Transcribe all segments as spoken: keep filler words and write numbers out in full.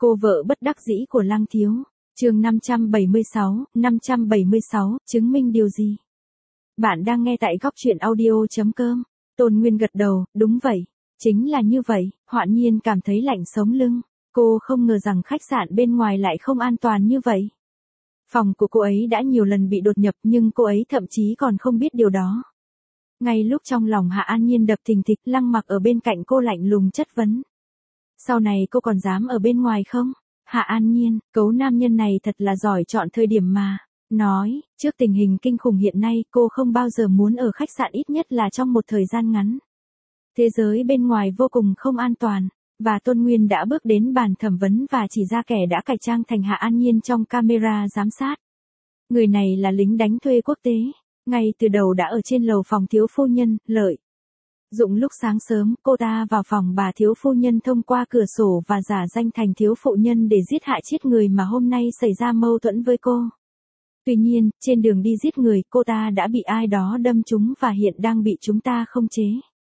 Cô vợ bất đắc dĩ của Lăng Thiếu. Chương năm trăm bảy mươi sáu, năm trăm bảy mươi sáu, chứng minh điều gì? Bạn đang nghe tại góc truyện audio chấm com. Tôn Nguyên gật đầu, đúng vậy. Chính là như vậy, Hoạn Nhiên cảm thấy lạnh sống lưng. Cô không ngờ rằng khách sạn bên ngoài lại không an toàn như vậy. Phòng của cô ấy đã nhiều lần bị đột nhập nhưng cô ấy thậm chí còn không biết điều đó. Ngay lúc trong lòng Hạ An Nhiên đập thình thịch, Lăng Mặc ở bên cạnh cô lạnh lùng chất vấn. Sau này cô còn dám ở bên ngoài không? Hạ An Nhiên, cấu nam nhân này thật là giỏi chọn thời điểm mà. Nói, trước tình hình kinh khủng hiện nay cô không bao giờ muốn ở khách sạn ít nhất là trong một thời gian ngắn. Thế giới bên ngoài vô cùng không an toàn. Và Tôn Nguyên đã bước đến bàn thẩm vấn và chỉ ra kẻ đã cải trang thành Hạ An Nhiên trong camera giám sát. Người này là lính đánh thuê quốc tế. Ngay từ đầu đã ở trên lầu phòng thiếu phu nhân, Lợi Dụng lúc sáng sớm, cô ta vào phòng bà thiếu phu nhân thông qua cửa sổ và giả danh thành thiếu phụ nhân để giết hại chết người mà hôm nay xảy ra mâu thuẫn với cô. Tuy nhiên, trên đường đi giết người, cô ta đã bị ai đó đâm trúng và hiện đang bị chúng ta khống chế.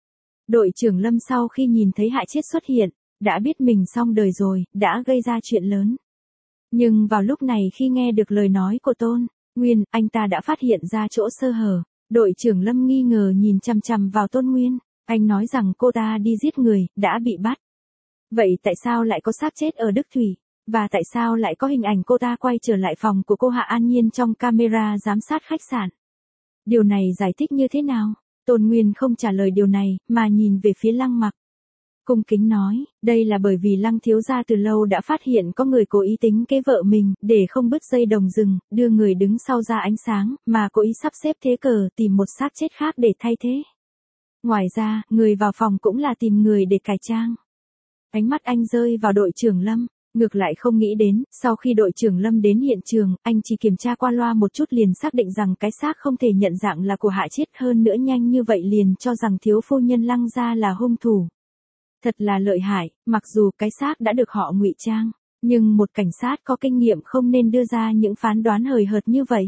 Đội trưởng Lâm sau khi nhìn thấy hại chết xuất hiện, đã biết mình xong đời rồi, đã gây ra chuyện lớn. Nhưng vào lúc này khi nghe được lời nói của Tôn Nguyên, anh ta đã phát hiện ra chỗ sơ hở. Đội trưởng Lâm nghi ngờ nhìn chằm chằm vào Tôn Nguyên. Anh nói rằng cô ta đi giết người, đã bị bắt. Vậy tại sao lại có xác chết ở Đức Thủy? Và tại sao lại có hình ảnh cô ta quay trở lại phòng của cô Hạ An Nhiên trong camera giám sát khách sạn? Điều này giải thích như thế nào? Tôn Nguyên không trả lời điều này, mà nhìn về phía Lăng Mặc. Cung kính nói, đây là bởi vì Lăng thiếu gia từ lâu đã phát hiện có người cố ý tính kế vợ mình, để không bứt dây đồng rừng, đưa người đứng sau ra ánh sáng, mà cố ý sắp xếp thế cờ tìm một xác chết khác để thay thế. Ngoài ra, người vào phòng cũng là tìm người để cải trang. Ánh mắt anh rơi vào đội trưởng Lâm, ngược lại không nghĩ đến, sau khi đội trưởng Lâm đến hiện trường, anh chỉ kiểm tra qua loa một chút liền xác định rằng cái xác không thể nhận dạng là của Hạ Chiết, hơn nữa nhanh như vậy liền cho rằng thiếu phu nhân Lăng gia là hung thủ. Thật là lợi hại, mặc dù cái xác đã được họ ngụy trang, nhưng một cảnh sát có kinh nghiệm không nên đưa ra những phán đoán hời hợt như vậy.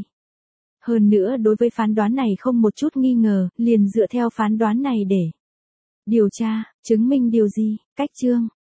Hơn nữa đối với phán đoán này không một chút nghi ngờ, liền dựa theo phán đoán này để điều tra, chứng minh điều gì, cách chương.